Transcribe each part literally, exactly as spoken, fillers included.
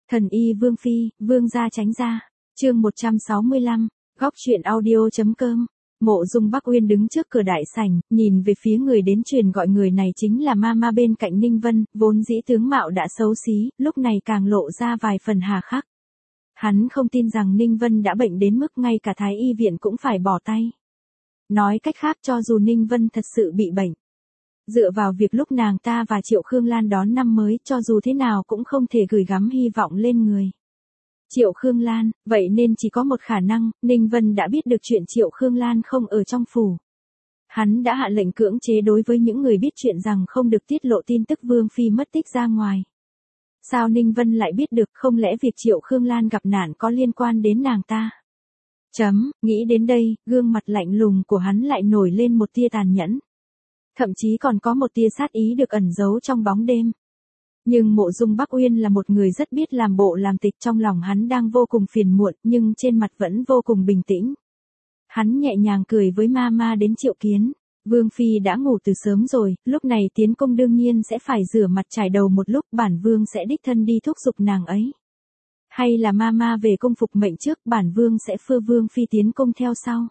Thần y Vương Phi, Vương gia tránh ra. Chương một trăm sáu mươi lăm, góc truyện audio.com. Mộ Dung Bắc Uyên đứng trước cửa đại sảnh, nhìn về phía người đến truyền gọi người này chính là Mama bên cạnh Ninh Vân, vốn dĩ tướng mạo đã xấu xí, lúc này càng lộ ra vài phần hà khắc. Hắn không tin rằng Ninh Vân đã bệnh đến mức ngay cả Thái y viện cũng phải bỏ tay. Nói cách khác, cho dù Ninh Vân thật sự bị bệnh, dựa vào việc lúc nàng ta và Triệu Khương Lan đón năm mới, cho dù thế nào cũng không thể gửi gắm hy vọng lên người Triệu Khương Lan, vậy nên chỉ có một khả năng, Ninh Vân đã biết được chuyện Triệu Khương Lan không ở trong phủ. Hắn đã hạ lệnh cưỡng chế đối với những người biết chuyện rằng không được tiết lộ tin tức Vương Phi mất tích ra ngoài. Sao Ninh Vân lại biết được, không lẽ việc Triệu Khương Lan gặp nạn có liên quan đến nàng ta? Chấm, nghĩ đến đây, gương mặt lạnh lùng của hắn lại nổi lên một tia tàn nhẫn. Thậm chí còn có một tia sát ý được ẩn giấu trong bóng đêm. Nhưng Mộ Dung Bắc Uyên là một người rất biết làm bộ làm tịch, trong lòng hắn đang vô cùng phiền muộn, nhưng trên mặt vẫn vô cùng bình tĩnh. Hắn nhẹ nhàng cười với Mama đến triệu kiến. Vương Phi đã ngủ từ sớm rồi, lúc này tiến công đương nhiên sẽ phải rửa mặt trải đầu một lúc, bản Vương sẽ đích thân đi thúc giục nàng ấy. Hay là Mama về cung phục mệnh trước, bản Vương sẽ phưa Vương Phi tiến công theo sau.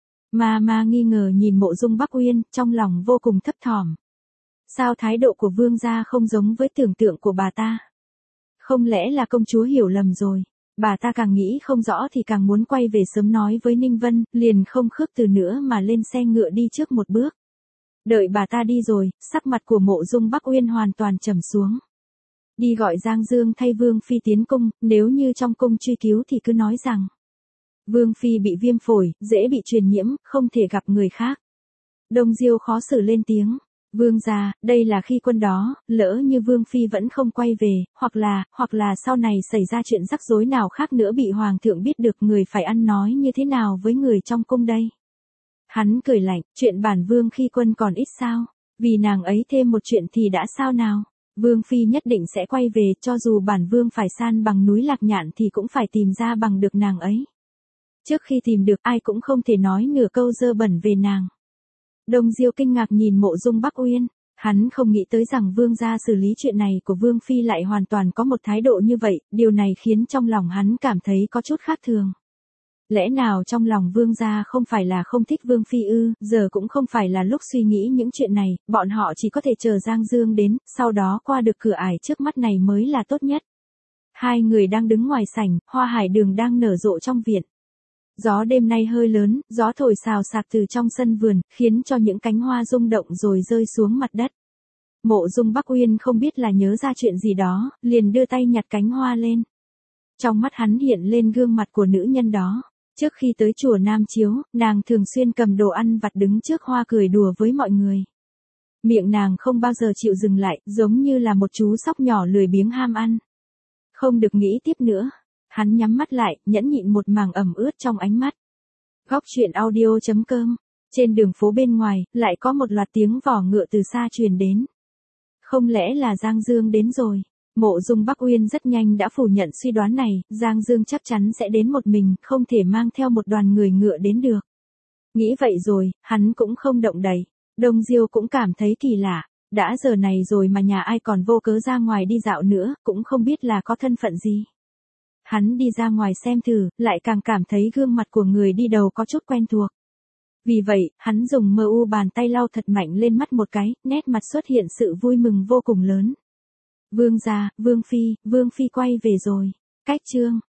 Mama nghi ngờ nhìn Mộ Dung Bắc Uyên, trong lòng vô cùng thấp thỏm. Sao thái độ của Vương gia không giống với tưởng tượng của bà ta? Không lẽ là công chúa hiểu lầm rồi? Bà ta càng nghĩ không rõ thì càng muốn quay về sớm nói với Ninh Vân, liền không khước từ nữa mà lên xe ngựa đi trước một bước. Đợi bà ta đi rồi, sắc mặt của Mộ Dung Bắc Uyên hoàn toàn trầm xuống. Đi gọi Giang Dương thay Vương Phi tiến cung, nếu như trong cung truy cứu thì cứ nói rằng Vương Phi bị viêm phổi, dễ bị truyền nhiễm, không thể gặp người khác. Đông Diêu khó xử lên tiếng. Vương gia, đây là khi quân đó, lỡ như Vương Phi vẫn không quay về, hoặc là, hoặc là sau này xảy ra chuyện rắc rối nào khác nữa bị Hoàng thượng biết được, người phải ăn nói như thế nào với người trong cung đây? Hắn cười lạnh, chuyện bản Vương khi quân còn ít sao? Vì nàng ấy thêm một chuyện thì đã sao nào? Vương Phi nhất định sẽ quay về, cho dù bản Vương phải san bằng núi Lạc Nhạn thì cũng phải tìm ra bằng được nàng ấy. Trước khi tìm được, ai cũng không thể nói nửa câu dơ bẩn về nàng. Đông Diêu kinh ngạc nhìn Mộ Dung Bắc Uyên, hắn không nghĩ tới rằng Vương gia xử lý chuyện này của Vương Phi lại hoàn toàn có một thái độ như vậy, điều này khiến trong lòng hắn cảm thấy có chút khác thường. Lẽ nào trong lòng Vương gia không phải là không thích Vương Phi ư? Giờ cũng không phải là lúc suy nghĩ những chuyện này, bọn họ chỉ có thể chờ Giang Dương đến, sau đó qua được cửa ải trước mắt này mới là tốt nhất. Hai người đang đứng ngoài sảnh, hoa hải đường đang nở rộ trong viện. Gió đêm nay hơi lớn, gió thổi xào xạc từ trong sân vườn, khiến cho những cánh hoa rung động rồi rơi xuống mặt đất. Mộ Dung Bắc Uyên không biết là nhớ ra chuyện gì đó, liền đưa tay nhặt cánh hoa lên. Trong mắt hắn hiện lên gương mặt của nữ nhân đó. Trước khi tới chùa Nam Chiếu, nàng thường xuyên cầm đồ ăn vặt đứng trước hoa cười đùa với mọi người. Miệng nàng không bao giờ chịu dừng lại, giống như là một chú sóc nhỏ lười biếng ham ăn. Không được nghĩ tiếp nữa. Hắn nhắm mắt lại, nhẫn nhịn một màng ẩm ướt trong ánh mắt. Góc truyện audio.com. Trên đường phố bên ngoài, lại có một loạt tiếng vó ngựa từ xa truyền đến. Không lẽ là Giang Dương đến rồi? Mộ Dung Bắc Uyên rất nhanh đã phủ nhận suy đoán này, Giang Dương chắc chắn sẽ đến một mình, không thể mang theo một đoàn người ngựa đến được. Nghĩ vậy rồi, hắn cũng không động đậy. Đông Diêu cũng cảm thấy kỳ lạ, đã giờ này rồi mà nhà ai còn vô cớ ra ngoài đi dạo nữa, cũng không biết là có thân phận gì. Hắn đi ra ngoài xem thử, lại càng cảm thấy gương mặt của người đi đầu có chút quen thuộc. Vì vậy, hắn dùng mờ u bàn tay lau thật mạnh lên mắt một cái, nét mặt xuất hiện sự vui mừng vô cùng lớn. Vương gia, Vương Phi, Vương Phi quay về rồi. Cách chương